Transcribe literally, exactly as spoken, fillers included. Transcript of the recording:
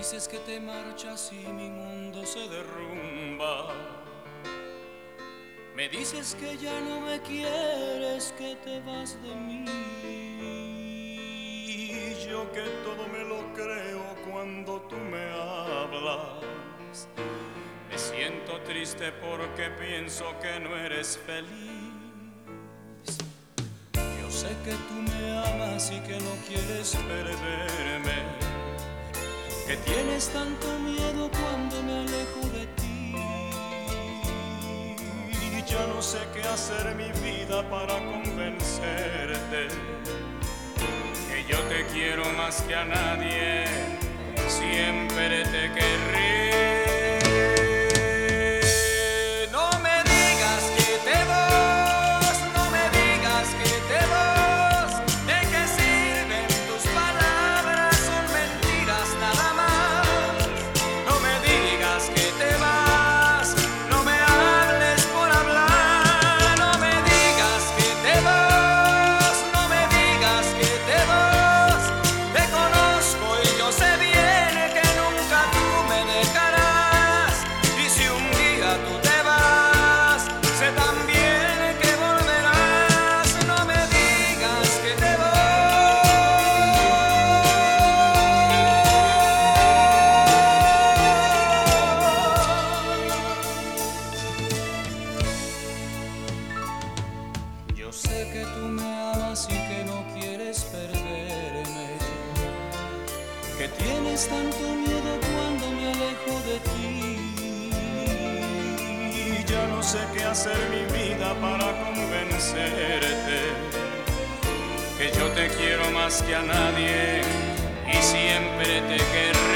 dices que te marchas y mi mundo se derrumba. Me dices que ya no me quieres, que te vas de mí. Yo que todo me lo creo cuando tú me hablas. Me siento triste porque pienso que no eres feliz. Yo sé que tú me amas y que no quieres perderme, que tienes tanto miedo cuando me alejo de ti. Ya no sé qué hacer mi vida para convencerte que yo te quiero más que a nadie, siempre te querré. No me digas que te vas, no me digas que te vas. ¿De qué sirven tus palabras? Son mentiras nada más. No me digas que te vas, no me hables por hablar. No me digas que te vas, no me digas que te vas. Te conozco y yo sé bien que nunca tú me dejarás. Y si un día tú te vas, sé también que volverás. No me digas que te vas. Yo sé que tú me amas y que no quieres perderme, que tienes tanto miedo cuando me alejo de ti. Ya no sé qué hacer mi vida para convencerte que yo te quiero más que a nadie y siempre te querré.